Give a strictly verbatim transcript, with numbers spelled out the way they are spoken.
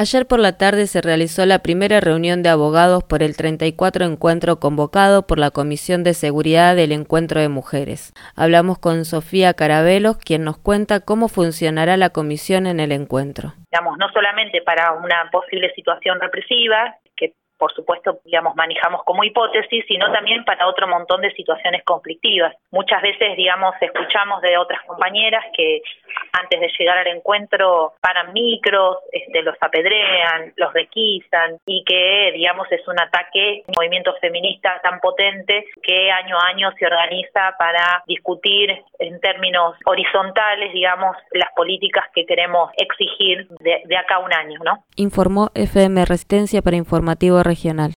Ayer por la tarde se realizó la primera reunión de abogados por el treinta y cuatro encuentro convocado por la Comisión de Seguridad del Encuentro de Mujeres. Hablamos con Sofía Carabelos, quien nos cuenta cómo funcionará la comisión en el encuentro. Digamos, no solamente para una posible situación represiva, que por supuesto, digamos, manejamos como hipótesis, sino también para otro montón de situaciones conflictivas. Muchas veces, digamos, escuchamos de otras compañeras que antes de llegar al encuentro paran micros, este, los apedrean, los requisan y que, digamos, es un ataque, un movimiento feminista tan potente que año a año se organiza para discutir en términos horizontales, digamos, las políticas que queremos exigir de, de acá a un año, ¿no? Informó F M Resistencia para Informativo Regional.